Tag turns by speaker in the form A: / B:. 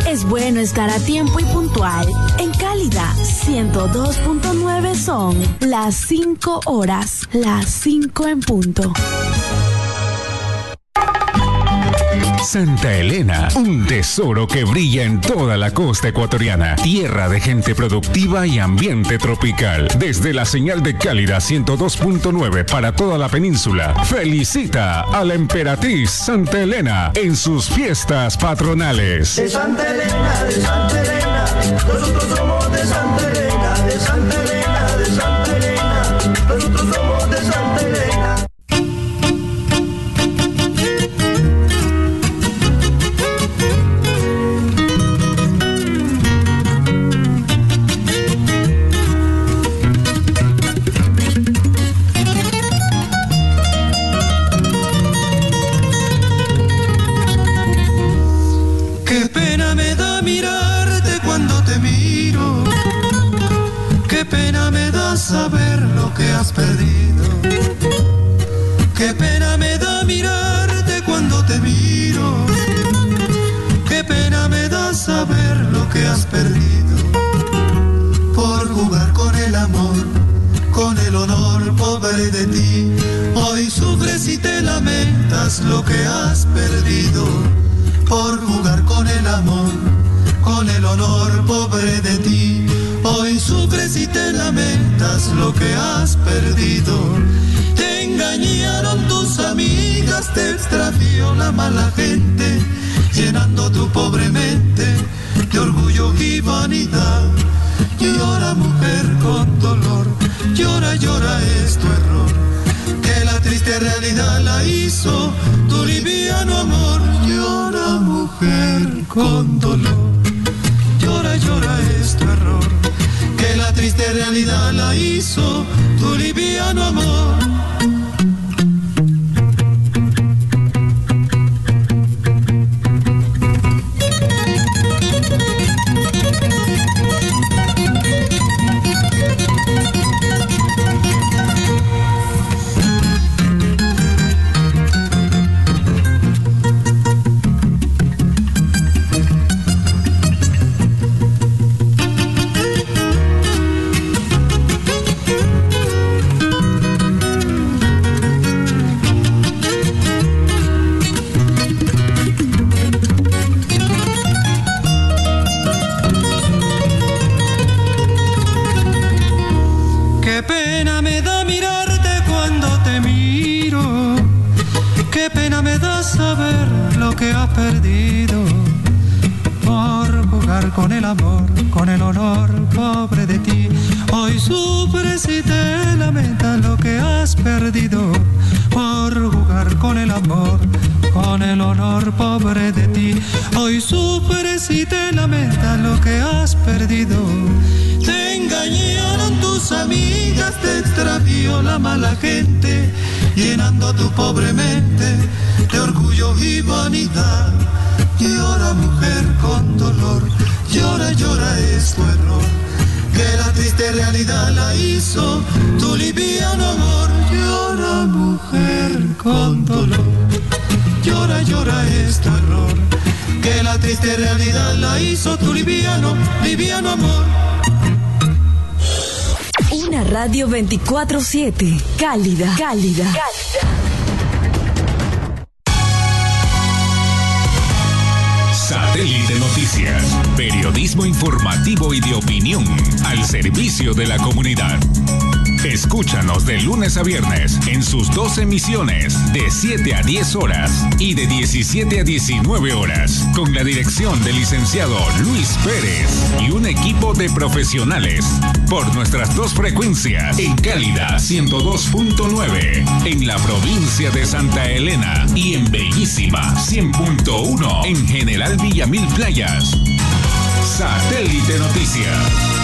A: Es bueno estar a tiempo y puntual. En Cálida 102.9 son las 5 horas, las 5 en punto.
B: Santa Elena, un tesoro que brilla en toda la costa ecuatoriana, tierra de gente productiva y ambiente tropical. Desde la señal de Cálida 102.9 para toda la península, felicita a la emperatriz Santa Elena en sus fiestas patronales.
C: De Santa Elena, nosotros somos de Santa Elena, de Santa Elena, de Santa Elena, nosotros somos de Santa Elena.
D: Qué pena me da mirarte cuando te miro, qué pena me da saber lo que has perdido, qué pena me da mirarte cuando te miro, qué pena me da saber lo que has perdido, por jugar con el amor, con el honor pobre de ti, hoy sufres y te lamentas lo que has perdido. Por jugar con el amor, con el honor pobre de ti, hoy sufres y te lamentas lo que has perdido. Te engañaron tus amigas, te extravió la mala gente, llenando tu pobre mente de orgullo y vanidad. Llora mujer con dolor, llora, llora es tu error, que la triste realidad la hizo tu liviano amor. Llora mujer con dolor, llora, llora es tu error, que la triste realidad la hizo tu liviano amor. Perdido por jugar con el amor, con el honor pobre de ti, hoy sufres y te lamentas lo que has perdido, por jugar con el amor, con el honor pobre de ti, hoy sufres y te lamentas lo que has perdido. Te engañaron tus amigas, te extravió la mala gente, llenando tu pobre mente de orgullo y vanidad. Llora mujer con dolor, llora, llora es tu error, que la triste realidad la hizo tu liviano amor. Llora mujer con dolor, llora, llora es tu error, que la triste realidad la hizo tu liviano amor.
A: Una radio 24/7, cálida, cálida, cálida.
B: Satélite Noticias, periodismo informativo y de opinión al servicio de la comunidad. Escúchanos de lunes a viernes en sus 2 emisiones de 7 a 10 horas y de 17 a 19 horas con la dirección del licenciado Luis Pérez y un equipo de profesionales por nuestras 2 frecuencias en Cálida 102.9 en la provincia de Santa Elena y en Bellísima 100.1 en General Villamil Playas. Satélite Noticias.